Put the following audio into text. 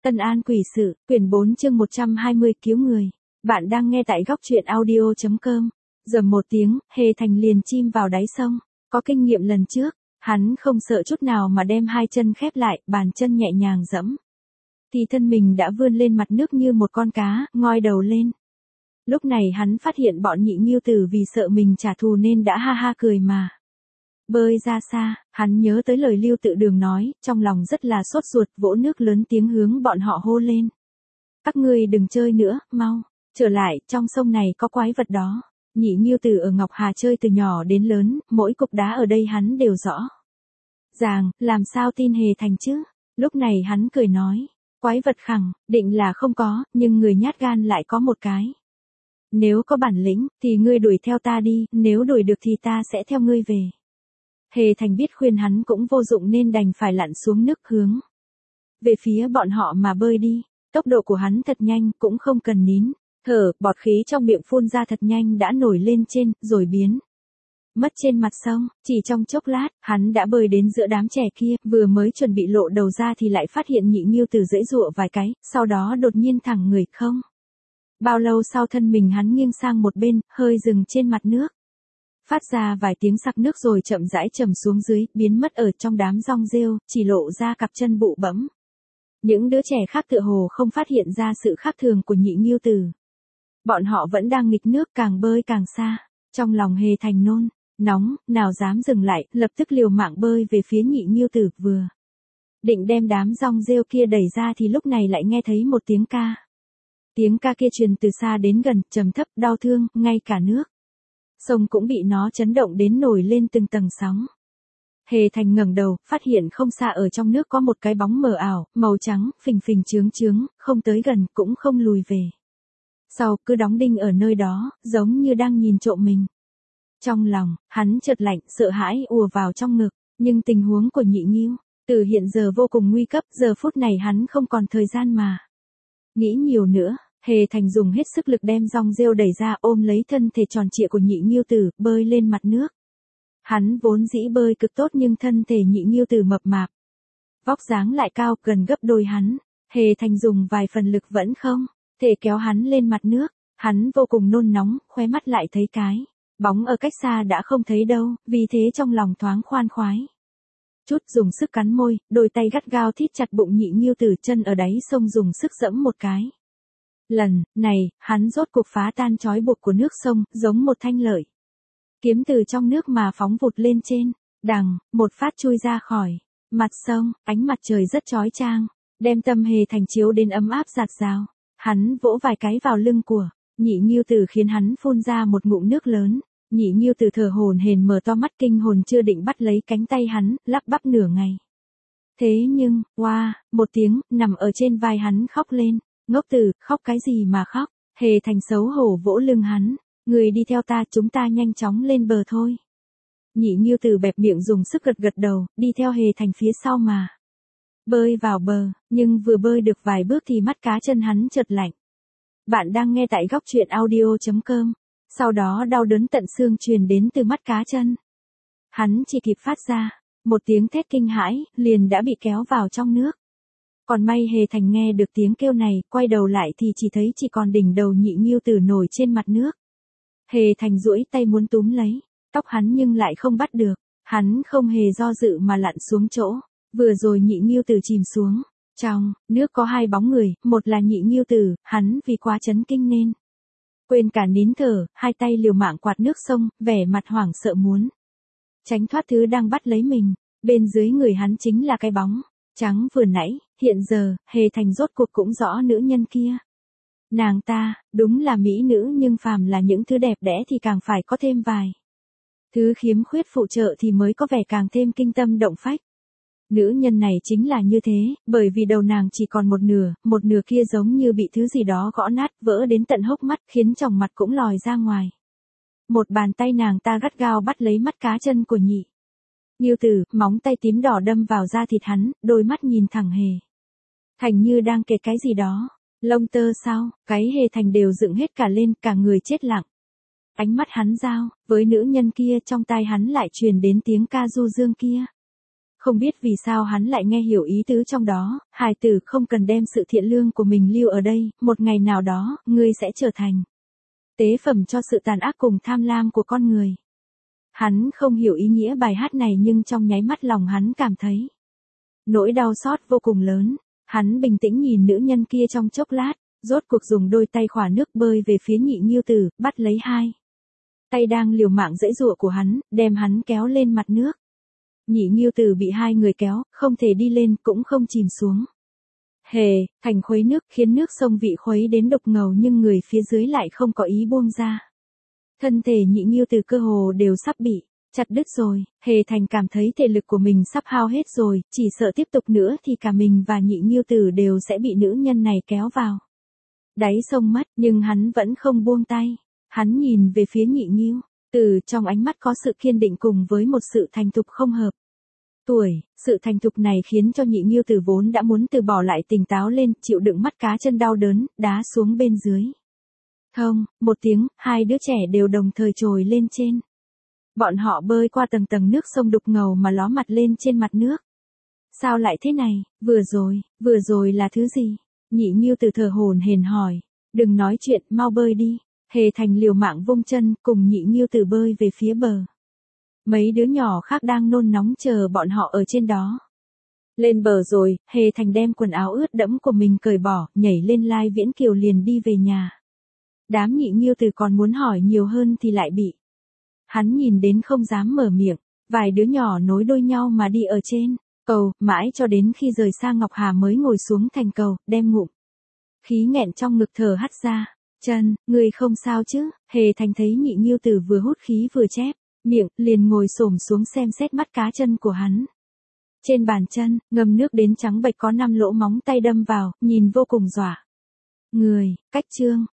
Tân An quỷ sự, quyển 4 chương 120 cứu người. Bạn đang nghe tại góc truyện audio.com. Giờ một tiếng, Hề Thành liền chim vào đáy sông. Có kinh nghiệm lần trước, hắn không sợ chút nào mà đem hai chân khép lại, bàn chân nhẹ nhàng dẫm. Thì thân mình đã vươn lên mặt nước như một con cá, ngoi đầu lên. Lúc này hắn phát hiện bọn nhị nghiêu tử vì sợ mình trả thù nên đã ha ha cười mà. Bơi ra xa, hắn nhớ tới lời Lưu Tự Đường nói, trong lòng rất là sốt ruột, vỗ nước lớn tiếng hướng bọn họ hô lên. Các ngươi đừng chơi nữa, mau, trở lại, trong sông này có quái vật đó. Nhị nghiêu tử ở Ngọc Hà chơi từ nhỏ đến lớn, mỗi cục đá ở đây hắn đều rõ ràng, làm sao tin Hề Thành chứ. Lúc này hắn cười nói, quái vật khẳng định là không có, nhưng người nhát gan lại có một cái. Nếu có bản lĩnh, thì ngươi đuổi theo ta đi, nếu đuổi được thì ta sẽ theo ngươi về. Hề Thành biết khuyên hắn cũng vô dụng nên đành phải lặn xuống nước hướng về phía bọn họ mà bơi đi. Tốc độ của hắn thật nhanh, cũng không cần nín thở, bọt khí trong miệng phun ra thật nhanh đã nổi lên trên, rồi biến mất trên mặt sông. Chỉ trong chốc lát, hắn đã bơi đến giữa đám trẻ kia, vừa mới chuẩn bị lộ đầu ra thì lại phát hiện nhị nghiêu tử giãy giụa vài cái, sau đó đột nhiên thẳng người không. Bao lâu sau thân mình hắn nghiêng sang một bên, hơi dừng trên mặt nước. Phát ra vài tiếng sặc nước rồi chậm rãi trầm xuống dưới, biến mất ở trong đám rong rêu, chỉ lộ ra cặp chân bụ bẫm. Những đứa trẻ khác tựa hồ không phát hiện ra sự khác thường của nhị nghiêu tử. Bọn họ vẫn đang nghịch nước, càng bơi càng xa. Trong lòng Hề Thành nôn nóng, nào dám dừng lại, lập tức liều mạng bơi về phía nhị nghiêu tử, vừa định đem đám rong rêu kia đẩy ra thì lúc này lại nghe thấy một tiếng ca. Tiếng ca kia truyền từ xa đến gần, trầm thấp, đau thương, ngay cả nước sông cũng bị nó chấn động đến nổi lên từng tầng sóng. Hề Thành ngẩng đầu, phát hiện không xa ở trong nước có một cái bóng mờ ảo, màu trắng, phình phình chướng chướng, không tới gần, cũng không lùi về sau, cứ đóng đinh ở nơi đó, giống như đang nhìn trộm mình. Trong lòng, hắn chợt lạnh, sợ hãi ùa vào trong ngực, nhưng tình huống của nhị nghiêu tử hiện giờ vô cùng nguy cấp, giờ phút này hắn không còn thời gian mà nghĩ nhiều nữa. Hề Thành dùng hết sức lực đem rong rêu đẩy ra, ôm lấy thân thể tròn trịa của nhị nghiêu tử, bơi lên mặt nước. Hắn vốn dĩ bơi cực tốt nhưng thân thể nhị nghiêu tử mập mạp, vóc dáng lại cao, gần gấp đôi hắn. Hề Thành dùng vài phần lực vẫn không thể kéo hắn lên mặt nước. Hắn vô cùng nôn nóng, khóe mắt lại thấy cái bóng ở cách xa đã không thấy đâu, vì thế trong lòng thoáng khoan khoái chút, dùng sức cắn môi, đôi tay gắt gao thít chặt bụng nhị nghiêu tử, chân ở đáy sông dùng sức giẫm một cái. Lần này, hắn rốt cuộc phá tan trói buộc của nước sông, giống một thanh lợi kiếm từ trong nước mà phóng vụt lên trên. Đằng, một phát chui ra khỏi mặt sông, ánh mặt trời rất chói chang, đem tâm Hề Thành chiếu đến ấm áp rạt rào. Hắn vỗ vài cái vào lưng của nhị nghiêu tử khiến hắn phun ra một ngụm nước lớn. Nhị nghiêu tử thở hổn hển mở to mắt kinh hồn, chưa định bắt lấy cánh tay hắn, lắp bắp nửa ngày. Thế nhưng, một tiếng, nằm ở trên vai hắn khóc lên. Ngốc tử, khóc cái gì mà khóc? Hề Thành xấu hổ vỗ lưng hắn. Người đi theo ta, chúng ta nhanh chóng lên bờ thôi. Nhị nghiêu tử bẹp miệng dùng sức gật gật đầu, đi theo Hề Thành phía sau mà bơi vào bờ, nhưng vừa bơi được vài bước thì mắt cá chân hắn chợt lạnh. Bạn đang nghe tại góc truyện audio.com. Sau đó đau đớn tận xương truyền đến từ mắt cá chân. Hắn chỉ kịp phát ra một tiếng thét kinh hãi, liền đã bị kéo vào trong nước. Còn may Hề Thành nghe được tiếng kêu này, quay đầu lại thì chỉ thấy chỉ còn đỉnh đầu nhị nghiêu tử nổi trên mặt nước. Hề Thành duỗi tay muốn túm lấy tóc hắn nhưng lại không bắt được. Hắn không hề do dự mà lặn xuống chỗ vừa rồi nhị nghiêu tử chìm xuống. Trong nước có hai bóng người, một là nhị nghiêu tử, hắn vì quá chấn kinh nên quên cả nín thở, hai tay liều mạng quạt nước sông, vẻ mặt hoảng sợ muốn tránh thoát thứ đang bắt lấy mình. Bên dưới người hắn chính là cái bóng trắng vừa nãy. Hiện giờ, Hề Thành rốt cuộc cũng rõ nữ nhân kia. Nàng ta, đúng là mỹ nữ, nhưng phàm là những thứ đẹp đẽ thì càng phải có thêm vài thứ khiếm khuyết phụ trợ thì mới có vẻ càng thêm kinh tâm động phách. Nữ nhân này chính là như thế, bởi vì đầu nàng chỉ còn một nửa kia giống như bị thứ gì đó gõ nát, vỡ đến tận hốc mắt, khiến tròng mặt cũng lòi ra ngoài. Một bàn tay nàng ta gắt gao bắt lấy mắt cá chân của nhị nghiêu tử, móng tay tím đỏ đâm vào da thịt hắn, đôi mắt nhìn thẳng Hề Thành như đang kể cái gì đó. Lông tơ sao, cái Hề Thành đều dựng hết cả lên, cả người chết lặng. Ánh mắt hắn giao với nữ nhân kia, trong tai hắn lại truyền đến tiếng ca du dương kia. Không biết vì sao hắn lại nghe hiểu ý tứ trong đó, hài tử không cần đem sự thiện lương của mình lưu ở đây, một ngày nào đó, ngươi sẽ trở thành tế phẩm cho sự tàn ác cùng tham lam của con người. Hắn không hiểu ý nghĩa bài hát này nhưng trong nháy mắt lòng hắn cảm thấy nỗi đau xót vô cùng lớn. Hắn bình tĩnh nhìn nữ nhân kia trong chốc lát, rốt cuộc dùng đôi tay khỏa nước bơi về phía Nhị Nghiêu Tử, bắt lấy hai tay đang liều mạng giãy giụa của hắn, đem hắn kéo lên mặt nước. Nhị Nghiêu Tử bị hai người kéo, không thể đi lên cũng không chìm xuống. Hề, thành khuấy nước khiến nước sông vị khuấy đến đục ngầu nhưng người phía dưới lại không có ý buông ra. Thân thể Nhị Nghiêu Tử cơ hồ đều sắp bị chặt đứt rồi, Hề Thành cảm thấy thể lực của mình sắp hao hết rồi, chỉ sợ tiếp tục nữa thì cả mình và Nhị Nghiêu Tử đều sẽ bị nữ nhân này kéo vào đáy sông mất, nhưng hắn vẫn không buông tay. Hắn nhìn về phía Nhị Nghiêu Tử, trong ánh mắt có sự kiên định cùng với một sự thành thục không hợp tuổi. Sự thành thục này khiến cho Nhị Nghiêu Tử vốn đã muốn từ bỏ lại tỉnh táo lên, chịu đựng mắt cá chân đau đớn, đá xuống bên dưới. Thông, một tiếng, hai đứa trẻ đều đồng thời trồi lên trên. Bọn họ bơi qua tầng tầng nước sông đục ngầu mà ló mặt lên trên mặt nước. Sao lại thế này, vừa rồi là thứ gì? Nhị Nghiêu Tử thở hổn hển hỏi. Đừng nói chuyện, mau bơi đi. Hề Thành liều mạng vung chân, cùng Nhị Nghiêu Tử bơi về phía bờ. Mấy đứa nhỏ khác đang nôn nóng chờ bọn họ ở trên đó. Lên bờ rồi, Hề Thành đem quần áo ướt đẫm của mình cởi bỏ, nhảy lên Lai Viễn Kiều liền đi về nhà. Đám Nhị Nghiêu Tử còn muốn hỏi nhiều hơn thì lại bị hắn nhìn đến không dám mở miệng. Vài đứa nhỏ nối đuôi nhau mà đi ở trên cầu, mãi cho đến khi rời xa Ngọc Hà mới ngồi xuống thành cầu, đem ngụm khí nghẹn trong ngực thở hắt ra. Chân, người không sao chứ? Hề Thành thấy Nhị Nghiêu Tử vừa hút khí vừa chép miệng, liền ngồi xổm xuống xem xét mắt cá chân của hắn. Trên bàn chân, ngâm nước đến trắng bệch có 5 lỗ móng tay đâm vào, nhìn vô cùng dọa người. Cách chương